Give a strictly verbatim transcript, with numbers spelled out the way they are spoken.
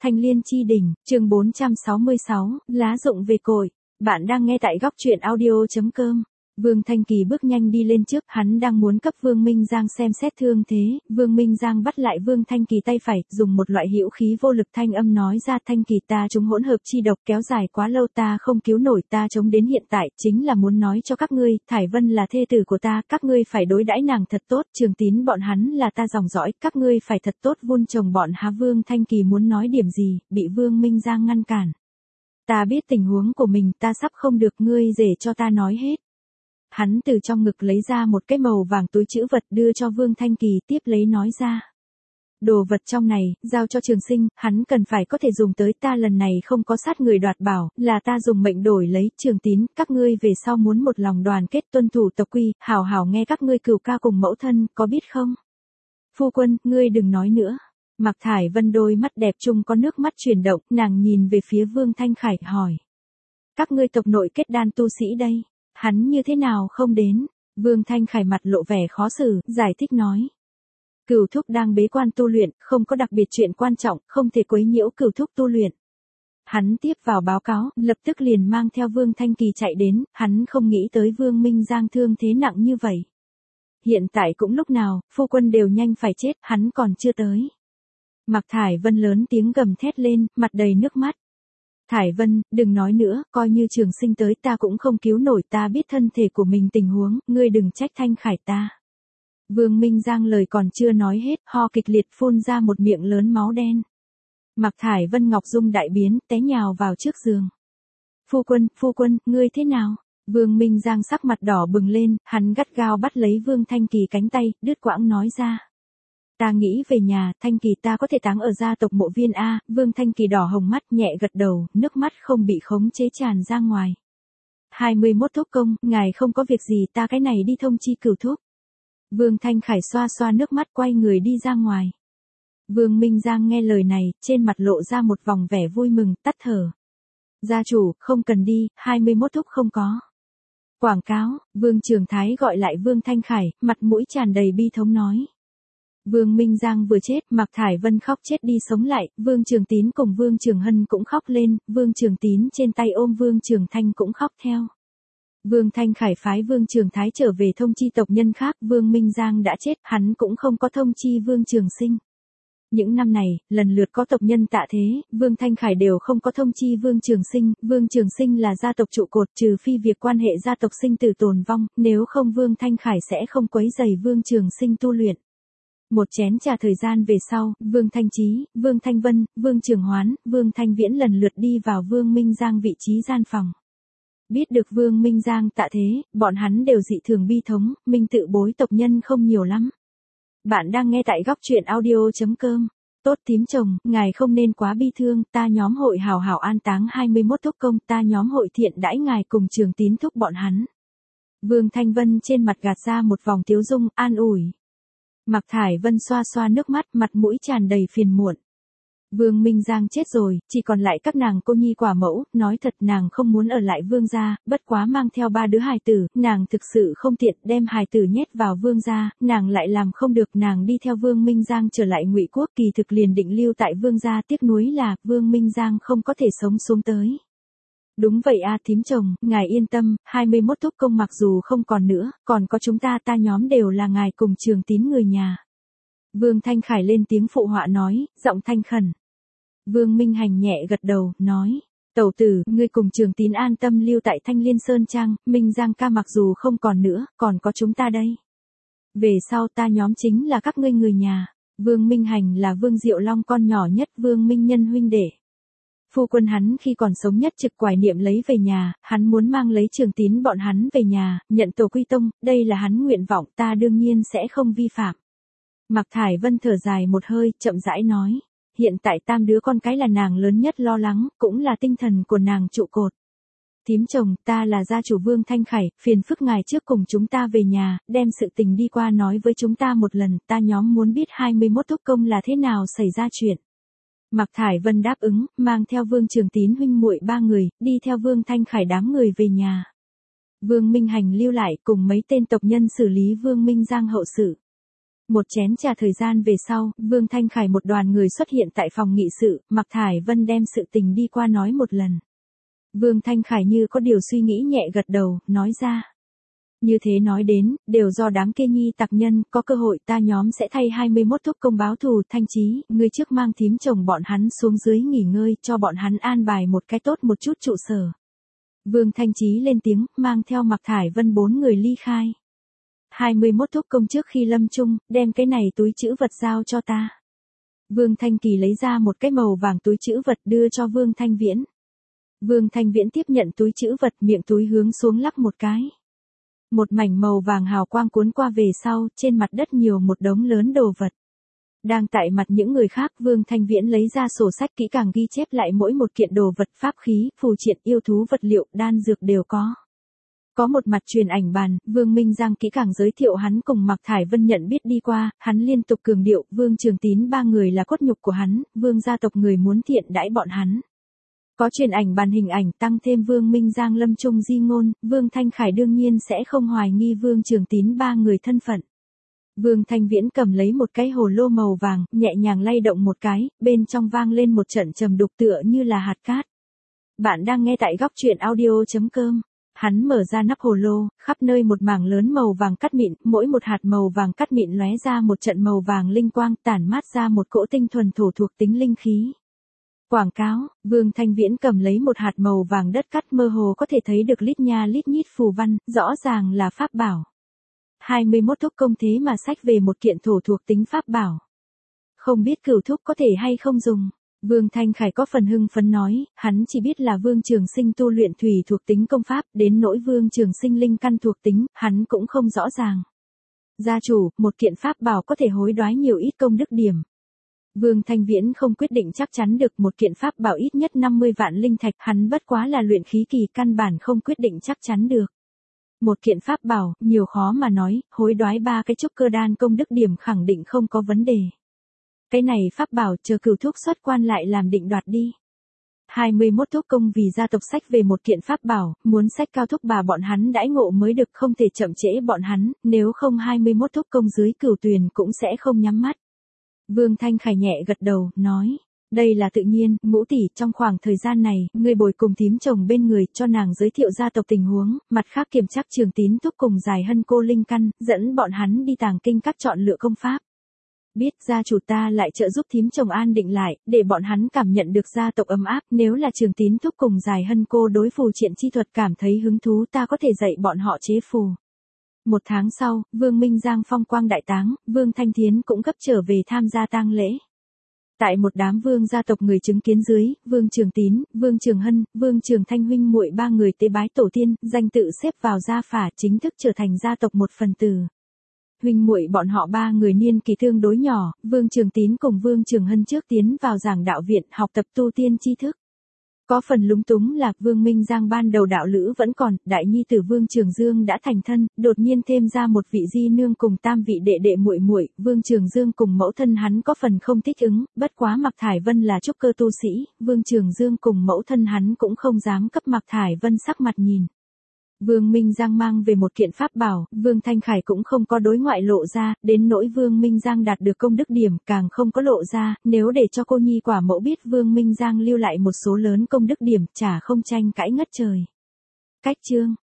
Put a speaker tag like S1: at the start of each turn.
S1: Thanh Liên Chi Đỉnh, chương bốn trăm sáu mươi sáu, lá rụng về cội. Bạn đang nghe tại góc truyện audio chấm com. Vương Thanh Kỳ bước nhanh đi lên trước, hắn đang muốn cấp Vương Minh Giang xem xét thương thế, Vương Minh Giang bắt lại Vương Thanh Kỳ tay phải, dùng một loại hữu khí vô lực thanh âm nói ra: Thanh Kỳ, ta chúng hỗn hợp chi độc kéo dài quá lâu, ta không cứu nổi, ta chống đến hiện tại, chính là muốn nói cho các ngươi, Thải Vân là thê tử của ta, các ngươi phải đối đãi nàng thật tốt, Trường Tín bọn hắn là ta dòng dõi, các ngươi phải thật tốt vun trồng bọn há. Vương Thanh Kỳ muốn nói điểm gì, bị Vương Minh Giang ngăn cản. Ta biết tình huống của mình, ta sắp không được, ngươi để cho ta nói hết. Hắn từ trong ngực lấy ra một cái màu vàng túi trữ vật đưa cho Vương Thanh Kỳ, tiếp lấy nói ra: đồ vật trong này, giao cho Trường Sinh, hắn cần phải có thể dùng tới, ta lần này không có sát người đoạt bảo, là ta dùng mệnh đổi lấy. Trường Tín, các ngươi về sau muốn một lòng đoàn kết tuân thủ tộc quy, hảo hảo nghe các ngươi cửu ca cùng mẫu thân, có biết không? Phu quân, ngươi đừng nói nữa. Mạc Thải Vân đôi mắt đẹp chung có nước mắt chuyển động, nàng nhìn về phía Vương Thanh Khải hỏi: các ngươi tộc nội kết đan tu sĩ đây, hắn như thế nào không đến? Vương Thanh Khải mặt lộ vẻ khó xử, giải thích nói: Cửu thúc đang bế quan tu luyện, không có đặc biệt chuyện quan trọng, không thể quấy nhiễu cửu thúc tu luyện. Hắn tiếp vào báo cáo, lập tức liền mang theo Vương Thanh Kỳ chạy đến, hắn không nghĩ tới Vương Minh Giang thương thế nặng như vậy. Hiện tại cũng lúc nào, phu quân đều nhanh phải chết, hắn còn chưa tới. Mạc Thải Vân lớn tiếng gầm thét lên, mặt đầy nước mắt. Thải Vân, đừng nói nữa, coi như Trường Sinh tới ta cũng không cứu nổi, ta biết thân thể của mình tình huống, ngươi đừng trách Thanh Khải ta. Vương Minh Giang lời còn chưa nói hết, ho kịch liệt phun ra một miệng lớn máu đen. Mạc Thải Vân ngọc dung đại biến, té nhào vào trước giường. Phu quân, phu quân, ngươi thế nào? Vương Minh Giang sắc mặt đỏ bừng lên, hắn gắt gao bắt lấy Vương Thanh Kỳ cánh tay, đứt quãng nói ra: ta nghĩ về nhà, Thanh Kỳ ta có thể táng ở gia tộc mộ viên A. Vương Thanh Kỳ đỏ hồng mắt, nhẹ gật đầu, nước mắt không bị khống chế tràn ra ngoài. hai mươi mốt thúc công, ngài không có việc gì, ta cái này đi thông chi cửu thúc. Vương Thanh Khải xoa xoa nước mắt quay người đi ra ngoài. Vương Minh Giang nghe lời này, trên mặt lộ ra một vòng vẻ vui mừng, tắt thở. Gia chủ, không cần đi, hai mươi mốt thúc không có. Quảng cáo, Vương Trường Thái gọi lại Vương Thanh Khải, mặt mũi tràn đầy bi thống nói. Vương Minh Giang vừa chết, Mạc Thải Vân khóc chết đi sống lại, Vương Trường Tín cùng Vương Trường Hân cũng khóc lên, Vương Trường Tín trên tay ôm Vương Trường Thanh cũng khóc theo. Vương Thanh Khải phái Vương Trường Thái trở về thông chi tộc nhân khác, Vương Minh Giang đã chết, hắn cũng không có thông chi Vương Trường Sinh. Những năm này, lần lượt có tộc nhân tạ thế, Vương Thanh Khải đều không có thông chi Vương Trường Sinh, Vương Trường Sinh là gia tộc trụ cột, trừ phi việc quan hệ gia tộc sinh tử tồn vong, nếu không Vương Thanh Khải sẽ không quấy rầy Vương Trường Sinh tu luyện. Một chén trà thời gian về sau, Vương Thanh Chí, Vương Thanh Vân, Vương Trường Hoán, Vương Thanh Viễn lần lượt đi vào Vương Minh Giang vị trí gian phòng. Biết được Vương Minh Giang tạ thế, bọn hắn đều dị thường bi thống, Minh tự bối tộc nhân không nhiều lắm. Bạn đang nghe tại góc truyện audio chấm com. Tốt tím chồng, ngài không nên quá bi thương, ta nhóm hội hào hào an táng hai mươi mốt thúc công, ta nhóm hội thiện đãi ngài cùng Trường Tín thúc bọn hắn. Vương Thanh Vân trên mặt gạt ra một vòng tiếu dung, an ủi. Mạc Thải Vân xoa xoa nước mắt, mặt mũi tràn đầy phiền muộn. Vương Minh Giang chết rồi, chỉ còn lại các nàng cô nhi quả mẫu, nói thật nàng không muốn ở lại Vương gia, bất quá mang theo ba đứa hài tử, nàng thực sự không tiện đem hài tử nhét vào Vương gia, nàng lại làm không được, nàng đi theo Vương Minh Giang trở lại Ngụy Quốc, kỳ thực liền định lưu tại Vương gia, tiếc nuối là Vương Minh Giang không có thể sống xuống tới. Đúng vậy a thím chồng, ngài yên tâm, hai mươi mốt thúc công mặc dù không còn nữa, còn có chúng ta ta nhóm đều là ngài cùng Trường Tín người nhà. Vương Thanh Khải lên tiếng phụ họa nói, giọng thanh khẩn. Vương Minh Hành nhẹ gật đầu, nói, tẩu tử, ngươi cùng Trường Tín an tâm lưu tại Thanh Liên Sơn Trang, Minh Giang ca mặc dù không còn nữa, còn có chúng ta đây. Về sau ta nhóm chính là các ngươi người nhà. Vương Minh Hành là Vương Diệu Long con nhỏ nhất Vương Minh Nhân huynh đệ. Phu quân hắn khi còn sống nhất trực quải niệm lấy về nhà, hắn muốn mang lấy Trường Tín bọn hắn về nhà, nhận tổ quy tông, đây là hắn nguyện vọng, ta đương nhiên sẽ không vi phạm. Mạc Thải Vân thở dài một hơi, chậm rãi nói, hiện tại tam đứa con cái là nàng lớn nhất lo lắng, cũng là tinh thần của nàng trụ cột. Thím chồng, ta là gia chủ Vương Thanh Khải, phiền phức ngài trước cùng chúng ta về nhà, đem sự tình đi qua nói với chúng ta một lần, ta nhóm muốn biết hai mươi mốt thúc công là thế nào xảy ra chuyện. Mạc Thải Vân đáp ứng, mang theo Vương Trường Tín huynh muội ba người, đi theo Vương Thanh Khải đám người về nhà. Vương Minh Hành lưu lại cùng mấy tên tộc nhân xử lý Vương Minh Giang hậu sự. Một chén trà thời gian về sau, Vương Thanh Khải một đoàn người xuất hiện tại phòng nghị sự, Mạc Thải Vân đem sự tình đi qua nói một lần. Vương Thanh Khải như có điều suy nghĩ nhẹ gật đầu, nói ra. Như thế nói đến, đều do đám kia nhi tặc nhân, có cơ hội ta nhóm sẽ thay hai mươi mốt thúc công báo thù. Thanh Chí, ngươi trước mang thím chồng bọn hắn xuống dưới nghỉ ngơi, cho bọn hắn an bài một cái tốt một chút trụ sở. Vương Thanh Chí lên tiếng, mang theo Mạc Thải Vân bốn người ly khai. hai mươi mốt thúc công trước khi lâm chung, đem cái này túi trữ vật giao cho ta. Vương Thanh Kỳ lấy ra một cái màu vàng túi trữ vật đưa cho Vương Thanh Viễn. Vương Thanh Viễn tiếp nhận túi trữ vật, miệng túi hướng xuống lắp một cái. Một mảnh màu vàng hào quang cuốn qua về sau, trên mặt đất nhiều một đống lớn đồ vật. Đang tại mặt những người khác, Vương Thanh Viễn lấy ra sổ sách kỹ càng ghi chép lại mỗi một kiện đồ vật, pháp khí, phù triện, yêu thú vật liệu, đan dược đều có. Có một mặt truyền ảnh bàn, Vương Minh Giang kỹ càng giới thiệu hắn cùng Mạc Thải Vân nhận biết đi qua, hắn liên tục cường điệu, Vương Trường Tín ba người là cốt nhục của hắn, Vương gia tộc người muốn thiện đãi bọn hắn. Có truyền ảnh bàn hình ảnh tăng thêm Vương Minh Giang lâm chung di ngôn, Vương Thanh Khải đương nhiên sẽ không hoài nghi Vương Trường Tín ba người thân phận. Vương Thanh Viễn cầm lấy một cái hồ lô màu vàng, nhẹ nhàng lay động một cái, bên trong vang lên một trận trầm đục tựa như là hạt cát. Bạn đang nghe tại góc truyện audio chấm com. Hắn mở ra nắp hồ lô, khắp nơi một mảng lớn màu vàng cắt mịn, mỗi một hạt màu vàng cắt mịn lóe ra một trận màu vàng linh quang, tản mát ra một cỗ tinh thuần thổ thuộc tính linh khí. Quảng cáo, Vương Thanh Viễn cầm lấy một hạt màu vàng đất cắt, mơ hồ có thể thấy được lít nha lít nhít phù văn, rõ ràng là pháp bảo. hai mươi mốt thúc công thế mà xách về một kiện thổ thuộc tính pháp bảo. Không biết cửu thúc có thể hay không dùng. Vương Thanh Khải có phần hưng phấn nói, hắn chỉ biết là Vương Trường Sinh tu luyện thủy thuộc tính công pháp, đến nỗi Vương Trường Sinh linh căn thuộc tính, hắn cũng không rõ ràng. Gia chủ, một kiện pháp bảo có thể hối đoái nhiều ít công đức điểm. Vương Thanh Viễn không quyết định chắc chắn được, một kiện pháp bảo ít nhất năm mươi vạn linh thạch, hắn bất quá là luyện khí kỳ, căn bản không quyết định chắc chắn được. Một kiện pháp bảo, nhiều khó mà nói, hối đoái ba cái trúc cơ đan công đức điểm khẳng định không có vấn đề. Cái này pháp bảo chờ cửu thúc xuất quan lại làm định đoạt đi. hai mươi mốt thúc công vì gia tộc sách về một kiện pháp bảo, muốn sách cao thúc bà bọn hắn đãi ngộ mới được, không thể chậm trễ bọn hắn, nếu không hai mươi mốt thúc công dưới cửu tuyền cũng sẽ không nhắm mắt. Vương Thanh Khải nhẹ gật đầu, nói, đây là tự nhiên, Ngũ tỷ, trong khoảng thời gian này, ngươi bồi cùng thím chồng bên người, cho nàng giới thiệu gia tộc tình huống, mặt khác kiểm tra Trường Tín thúc cùng Dài Hân cô linh căn, dẫn bọn hắn đi tàng kinh các chọn lựa công pháp. Biết gia chủ ta lại trợ giúp thím chồng an định lại, để bọn hắn cảm nhận được gia tộc ấm áp, nếu là Trường Tín thúc cùng Dài Hân cô đối phù triện chi thuật cảm thấy hứng thú, ta có thể dạy bọn họ chế phù. Một tháng sau, Vương Minh Giang phong quang đại táng, Vương Thanh Thiến cũng gấp trở về tham gia tang lễ. Tại một đám vương gia tộc người chứng kiến dưới, Vương Trường Tín, Vương Trường Hân, Vương Trường Thanh huynh muội ba người tế bái tổ tiên, danh tự xếp vào gia phả, chính thức trở thành gia tộc một phần tử. Huynh muội bọn họ ba người niên kỳ tương đối nhỏ, Vương Trường Tín cùng Vương Trường Hân trước tiến vào giảng đạo viện học tập tu tiên tri thức. Có phần lúng túng là Vương Minh Giang ban đầu đạo lữ vẫn còn, đại nhi tử Vương Trường Dương đã thành thân, đột nhiên thêm ra một vị di nương cùng tam vị đệ đệ muội muội, Vương Trường Dương cùng mẫu thân hắn có phần không thích ứng, bất quá Mạc Thải Vân là trúc cơ tu sĩ, Vương Trường Dương cùng mẫu thân hắn cũng không dám cấp Mạc Thải Vân sắc mặt nhìn. Vương Minh Giang mang về một kiện pháp bảo, Vương Thanh Khải cũng không có đối ngoại lộ ra, đến nỗi Vương Minh Giang đạt được công đức điểm càng không có lộ ra, nếu để cho cô nhi quả mẫu biết Vương Minh Giang lưu lại một số lớn công đức điểm, chả không tranh cãi ngất trời. Cách chương